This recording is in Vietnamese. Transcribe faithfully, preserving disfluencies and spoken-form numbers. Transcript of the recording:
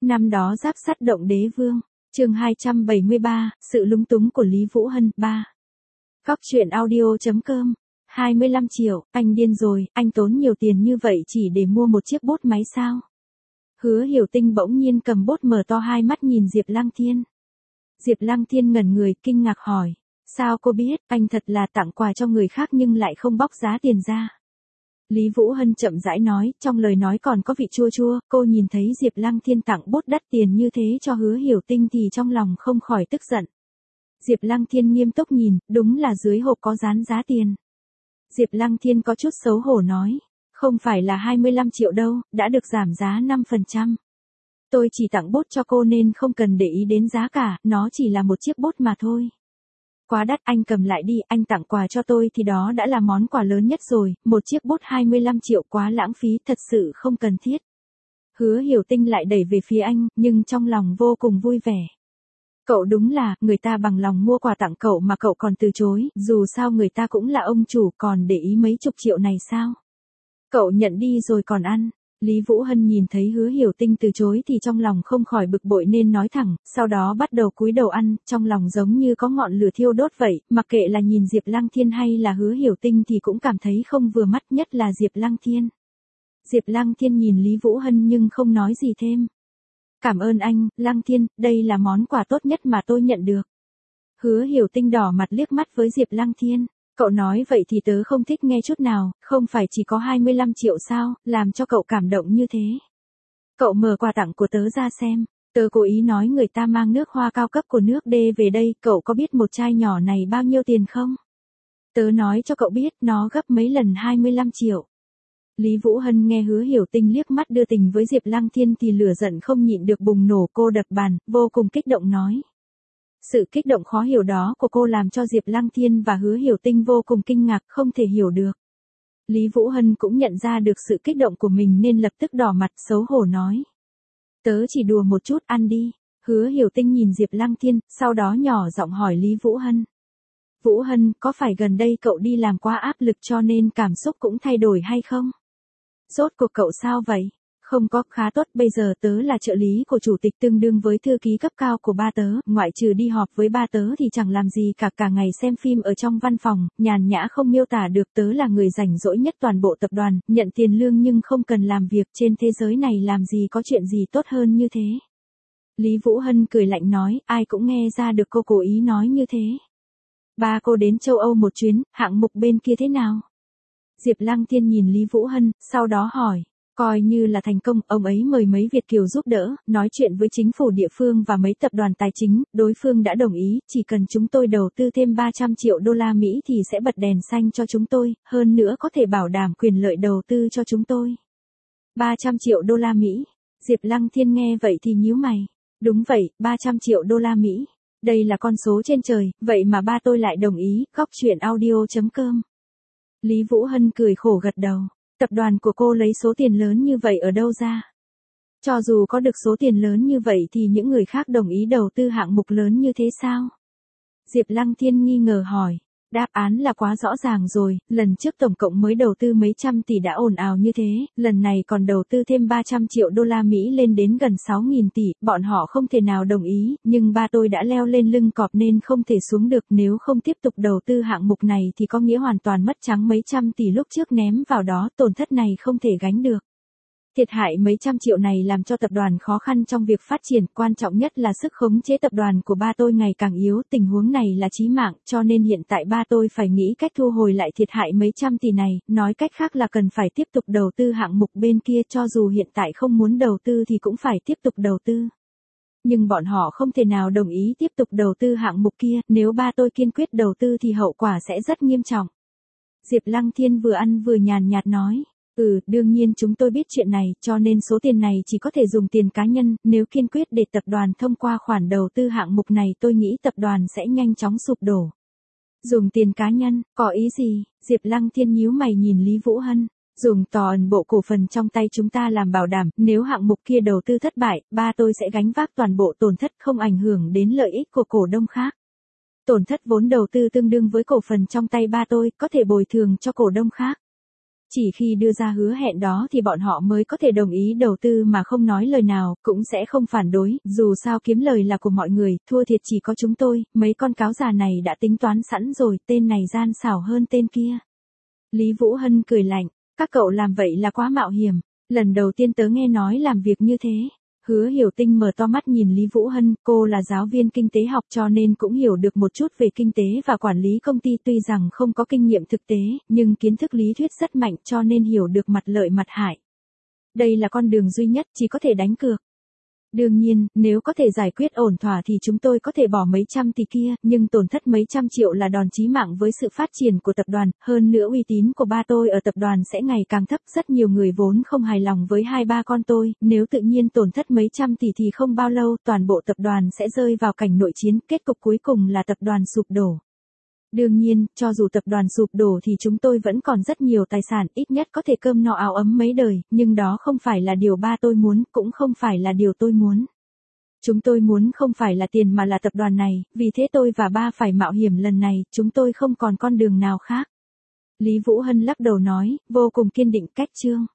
Năm đó giáp sắt động đế vương, chương hai trăm bảy mươi ba, sự lúng túng của Lý Vũ Hân, ba. Góc truyện audio.com, hai mươi lăm triệu, anh điên rồi, anh tốn nhiều tiền như vậy chỉ để mua một chiếc bốt máy sao? Hứa Hiểu Tinh bỗng nhiên cầm bốt mở to hai mắt nhìn Diệp Lăng Thiên. Diệp Lăng Thiên ngẩn người, kinh ngạc hỏi, sao cô biết, anh thật là tặng quà cho người khác nhưng lại không bóc giá tiền ra. Lý Vũ Hân chậm rãi nói, trong lời nói còn có vị chua chua, cô nhìn thấy Diệp Lăng Thiên tặng bốt đắt tiền như thế cho Hứa Hiểu Tinh thì trong lòng không khỏi tức giận. Diệp Lăng Thiên nghiêm túc nhìn, đúng là dưới hộp có dán giá tiền. Diệp Lăng Thiên có chút xấu hổ nói, không phải là hai mươi lăm triệu đâu, đã được giảm giá năm phần trăm. Tôi chỉ tặng bốt cho cô nên không cần để ý đến giá cả, nó chỉ là một chiếc bốt mà thôi. Quá đắt, anh cầm lại đi, anh tặng quà cho tôi thì đó đã là món quà lớn nhất rồi, một chiếc bốt hai mươi lăm triệu quá lãng phí, thật sự không cần thiết. Hứa Hiểu Tinh lại đẩy về phía anh, nhưng trong lòng vô cùng vui vẻ. Cậu đúng là, người ta bằng lòng mua quà tặng cậu mà cậu còn từ chối, dù sao người ta cũng là ông chủ, còn để ý mấy chục triệu này sao? Cậu nhận đi rồi còn ăn. Lý Vũ Hân nhìn thấy Hứa Hiểu Tinh từ chối thì trong lòng không khỏi bực bội nên nói thẳng, sau đó bắt đầu cúi đầu ăn, trong lòng giống như có ngọn lửa thiêu đốt vậy, mặc kệ là nhìn Diệp Lăng Thiên hay là Hứa Hiểu Tinh thì cũng cảm thấy không vừa mắt, nhất là Diệp Lăng Thiên. Diệp Lăng Thiên nhìn Lý Vũ Hân nhưng không nói gì thêm. Cảm ơn anh, Lăng Thiên, đây là món quà tốt nhất mà tôi nhận được. Hứa Hiểu Tinh đỏ mặt liếc mắt với Diệp Lăng Thiên. Cậu nói vậy thì tớ không thích nghe chút nào, không phải chỉ có hai mươi lăm triệu sao, làm cho cậu cảm động như thế. Cậu mở quà tặng của tớ ra xem, tớ cố ý nói người ta mang nước hoa cao cấp của nước D về đây, cậu có biết một chai nhỏ này bao nhiêu tiền không? Tớ nói cho cậu biết, nó gấp mấy lần hai mươi lăm triệu. Lý Vũ Hân nghe Hứa Hiểu Tinh liếc mắt đưa tình với Diệp Lăng Thiên thì lửa giận không nhịn được bùng nổ, cô đập bàn, vô cùng kích động nói. Sự kích động khó hiểu đó của cô làm cho Diệp Lăng Thiên và Hứa Hiểu Tinh vô cùng kinh ngạc, không thể hiểu được. Lý Vũ Hân cũng nhận ra được sự kích động của mình nên lập tức đỏ mặt xấu hổ nói. Tớ chỉ đùa một chút, ăn đi. Hứa Hiểu Tinh nhìn Diệp Lăng Thiên, sau đó nhỏ giọng hỏi Lý Vũ Hân. Vũ Hân, có phải gần đây cậu đi làm quá áp lực cho nên cảm xúc cũng thay đổi hay không? Rốt cuộc cậu sao vậy? Không có, khá tốt, bây giờ tớ là trợ lý của chủ tịch tương đương với thư ký cấp cao của ba tớ, ngoại trừ đi họp với ba tớ thì chẳng làm gì cả, cả ngày xem phim ở trong văn phòng, nhàn nhã không miêu tả được, tớ là người rảnh rỗi nhất toàn bộ tập đoàn, nhận tiền lương nhưng không cần làm việc, trên thế giới này làm gì có chuyện gì tốt hơn như thế. Lý Vũ Hân cười lạnh nói, ai cũng nghe ra được cô cố ý nói như thế. Ba cô đến châu Âu một chuyến, hạng mục bên kia thế nào? Diệp Lăng Thiên nhìn Lý Vũ Hân, sau đó hỏi. Coi như là thành công, ông ấy mời mấy Việt kiều giúp đỡ, nói chuyện với chính phủ địa phương và mấy tập đoàn tài chính, đối phương đã đồng ý, chỉ cần chúng tôi đầu tư thêm ba trăm triệu đô la Mỹ thì sẽ bật đèn xanh cho chúng tôi, hơn nữa có thể bảo đảm quyền lợi đầu tư cho chúng tôi. ba trăm triệu đô la Mỹ. Diệp Lăng Thiên nghe vậy thì nhíu mày. Đúng vậy, ba trăm triệu đô la Mỹ. Đây là con số trên trời, vậy mà ba tôi lại đồng ý, góc truyện audio.com. Lý Vũ Hân cười khổ gật đầu. Tập đoàn của cô lấy số tiền lớn như vậy ở đâu ra? Cho dù có được số tiền lớn như vậy thì những người khác đồng ý đầu tư hạng mục lớn như thế sao? Diệp Lăng Thiên nghi ngờ hỏi. Đáp án là quá rõ ràng rồi, lần trước tổng cộng mới đầu tư mấy trăm tỷ đã ồn ào như thế, lần này còn đầu tư thêm ba trăm triệu đô la Mỹ lên đến gần sáu nghìn tỷ, bọn họ không thể nào đồng ý, nhưng ba tôi đã leo lên lưng cọp nên không thể xuống được, nếu không tiếp tục đầu tư hạng mục này thì có nghĩa hoàn toàn mất trắng mấy trăm tỷ lúc trước ném vào đó, tổn thất này không thể gánh được. Thiệt hại mấy trăm triệu này làm cho tập đoàn khó khăn trong việc phát triển, quan trọng nhất là sức khống chế tập đoàn của ba tôi ngày càng yếu, tình huống này là chí mạng, cho nên hiện tại ba tôi phải nghĩ cách thu hồi lại thiệt hại mấy trăm tỷ này, nói cách khác là cần phải tiếp tục đầu tư hạng mục bên kia, cho dù hiện tại không muốn đầu tư thì cũng phải tiếp tục đầu tư. Nhưng bọn họ không thể nào đồng ý tiếp tục đầu tư hạng mục kia, nếu ba tôi kiên quyết đầu tư thì hậu quả sẽ rất nghiêm trọng. Diệp Lăng Thiên vừa ăn vừa nhàn nhạt nói. Ừ, đương nhiên chúng tôi biết chuyện này, cho nên số tiền này chỉ có thể dùng tiền cá nhân, nếu kiên quyết để tập đoàn thông qua khoản đầu tư hạng mục này tôi nghĩ tập đoàn sẽ nhanh chóng sụp đổ. Dùng tiền cá nhân, có ý gì? Diệp Lăng Thiên nhíu mày nhìn Lý Vũ Hân. Dùng toàn bộ cổ phần trong tay chúng ta làm bảo đảm, nếu hạng mục kia đầu tư thất bại, ba tôi sẽ gánh vác toàn bộ tổn thất không ảnh hưởng đến lợi ích của cổ đông khác. Tổn thất vốn đầu tư tương đương với cổ phần trong tay ba tôi, có thể bồi thường cho cổ đông khác. chỉ khi đưa ra hứa hẹn đó thì bọn họ mới có thể đồng ý đầu tư mà không nói lời nào, cũng sẽ không phản đối, dù sao kiếm lời là của mọi người, thua thiệt chỉ có chúng tôi, mấy con cáo già này đã tính toán sẵn rồi, tên này gian xảo hơn tên kia. Lý Vũ Hân cười lạnh, các cậu làm vậy là quá mạo hiểm, lần đầu tiên tớ nghe nói làm việc như thế. Hứa Hiểu Tinh mở to mắt nhìn Lý Vũ Hân, cô là giáo viên kinh tế học cho nên cũng hiểu được một chút về kinh tế và quản lý công ty, tuy rằng không có kinh nghiệm thực tế, nhưng kiến thức lý thuyết rất mạnh cho nên hiểu được mặt lợi mặt hại. Đây là con đường duy nhất, chỉ có thể đánh cược. Đương nhiên, nếu có thể giải quyết ổn thỏa thì chúng tôi có thể bỏ mấy trăm tỷ kia, nhưng tổn thất mấy trăm triệu là đòn chí mạng với sự phát triển của tập đoàn, hơn nữa uy tín của ba tôi ở tập đoàn sẽ ngày càng thấp, rất nhiều người vốn không hài lòng với hai ba con tôi, nếu tự nhiên tổn thất mấy trăm tỷ thì không bao lâu toàn bộ tập đoàn sẽ rơi vào cảnh nội chiến, kết cục cuối cùng là tập đoàn sụp đổ. Đương nhiên, cho dù tập đoàn sụp đổ thì chúng tôi vẫn còn rất nhiều tài sản, ít nhất có thể cơm no áo ấm mấy đời, nhưng đó không phải là điều ba tôi muốn, cũng không phải là điều tôi muốn. Chúng tôi muốn không phải là tiền mà là tập đoàn này, vì thế tôi và ba phải mạo hiểm lần này, chúng tôi không còn con đường nào khác. Lý Vũ Hân lắc đầu nói, vô cùng kiên định, cách chương.